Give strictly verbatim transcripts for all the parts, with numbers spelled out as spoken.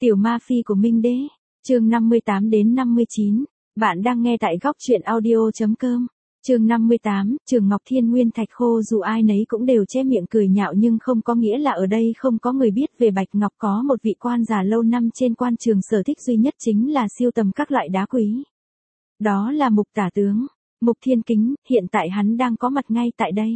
Tiểu Ma Phi của Minh Đế, chương năm mươi tám đến năm mươi chín. Bạn đang nghe tại góc truyện audio chấm com. Chương năm mươi tám, Trường Ngọc Thiên Nguyên Thạch khô. Dù ai nấy cũng đều che miệng cười nhạo nhưng không có nghĩa là ở đây không có người biết về Bạch Ngọc. Có một vị quan già lâu năm trên quan trường sở thích duy nhất chính là siêu tầm các loại đá quý. Đó là Mục Tả Tướng, Mục Thiên Kính, hiện tại hắn đang có mặt ngay tại đây.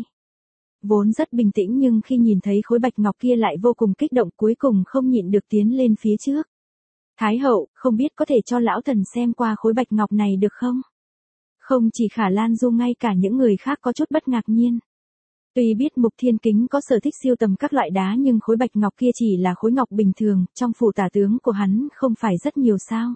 Vốn rất bình tĩnh nhưng khi nhìn thấy khối bạch ngọc kia lại vô cùng kích động, cuối cùng không nhịn được tiến lên phía trước. Thái hậu, không biết có thể cho lão thần xem qua khối bạch ngọc này được không? Không chỉ Khả Lan Du, ngay cả những người khác có chút bất ngạc nhiên. Tuy biết Mục Thiên Kính có sở thích siêu tầm các loại đá nhưng khối bạch ngọc kia chỉ là khối ngọc bình thường, trong phủ tả tướng của hắn không phải rất nhiều sao.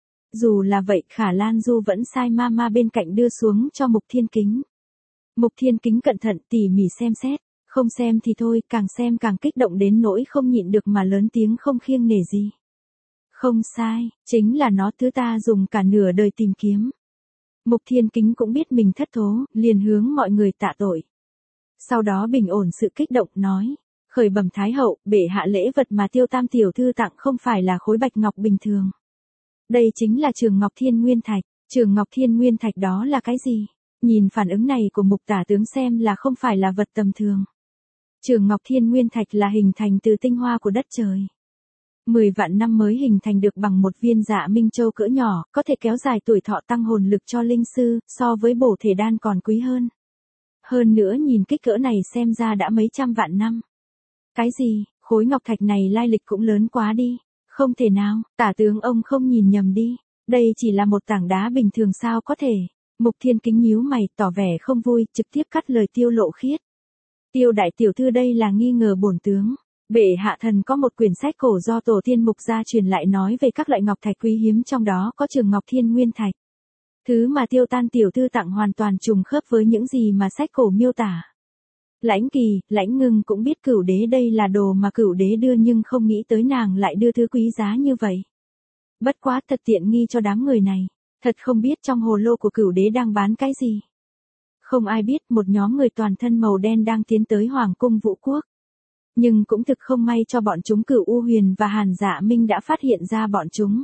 Dù là vậy, Khả Lan Du vẫn sai ma ma bên cạnh đưa xuống cho Mục Thiên Kính. Mục Thiên Kính cẩn thận tỉ mỉ xem xét, không xem thì thôi, càng xem càng kích động đến nỗi không nhịn được mà lớn tiếng không kiêng nể gì. Không sai, chính là nó, thứ ta dùng cả nửa đời tìm kiếm. Mục Thiên Kính cũng biết mình thất thố, liền hướng mọi người tạ tội. Sau đó bình ổn sự kích động nói, khởi bẩm Thái hậu, bệ hạ, lễ vật mà Tiêu Tam tiểu thư tặng không phải là khối bạch ngọc bình thường. Đây chính là Trường Ngọc Thiên Nguyên Thạch. Trường Ngọc Thiên Nguyên Thạch đó là cái gì? Nhìn phản ứng này của Mục Tả Tướng xem là không phải là vật tầm thường. Trường Ngọc Thiên Nguyên Thạch là hình thành từ tinh hoa của đất trời. Mười vạn năm mới hình thành được bằng một viên Dạ Minh Châu cỡ nhỏ, có thể kéo dài tuổi thọ, tăng hồn lực cho linh sư, so với bổ thể đan còn quý hơn. Hơn nữa nhìn kích cỡ này xem ra đã mấy trăm vạn năm. Cái gì, khối ngọc thạch này lai lịch cũng lớn quá đi. Không thể nào, Tả tướng ông không nhìn nhầm đi. Đây chỉ là một tảng đá bình thường sao có thể. Mục Thiên Kính nhíu mày, tỏ vẻ không vui, trực tiếp cắt lời Tiêu Lộ Khiết. Tiêu đại tiểu thư, đây là nghi ngờ bổn tướng. Bệ hạ thần có một quyển sách cổ do tổ tiên Mục gia truyền lại nói về các loại ngọc thạch quý hiếm, trong đó có Trường Ngọc Thiên Nguyên Thạch. Thứ mà Tiêu Tan tiểu thư tặng hoàn toàn trùng khớp với những gì mà sách cổ miêu tả. Lãnh Kỳ, Lãnh Ngưng cũng biết Cửu Đế đây là đồ mà Cửu Đế đưa nhưng không nghĩ tới nàng lại đưa thứ quý giá như vậy. Bất quá thật tiện nghi cho đám người này. Thật không biết trong hồ lô của Cửu Đế đang bán cái gì. Không ai biết, một nhóm người toàn thân màu đen đang tiến tới Hoàng cung Vũ Quốc. Nhưng cũng thực không may cho bọn chúng, Cửu U Huyền và Hàn Dạ Minh đã phát hiện ra bọn chúng.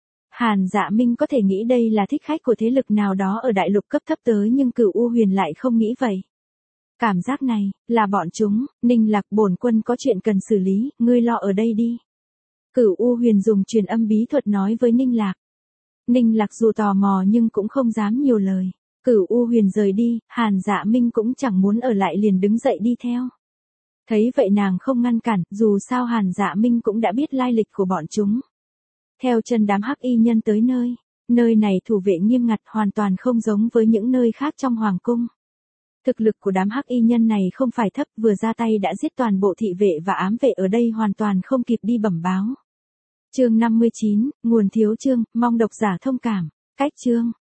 Hàn Dạ Minh có thể nghĩ đây là thích khách của thế lực nào đó ở đại lục cấp thấp tới, nhưng Cửu U Huyền lại không nghĩ vậy. Cảm giác này, là bọn chúng. Ninh Lạc, bổn quân có chuyện cần xử lý, ngươi lo ở đây đi. Cửu U Huyền dùng truyền âm bí thuật nói với Ninh Lạc. Ninh Lạc dù tò mò nhưng cũng không dám nhiều lời. Cửu U Huyền rời đi, Hàn Dạ Minh cũng chẳng muốn ở lại liền đứng dậy đi theo. Thấy vậy nàng không ngăn cản, dù sao Hàn Dạ Minh cũng đã biết lai lịch của bọn chúng. Theo chân đám hắc y nhân tới nơi, nơi này thủ vệ nghiêm ngặt, hoàn toàn không giống với những nơi khác trong hoàng cung. Thực lực của đám hắc y nhân này không phải thấp, vừa ra tay đã giết toàn bộ thị vệ và ám vệ ở đây, hoàn toàn không kịp đi bẩm báo. Chương năm mươi chín, nguồn thiếu chương, mong độc giả thông cảm. Cách chương.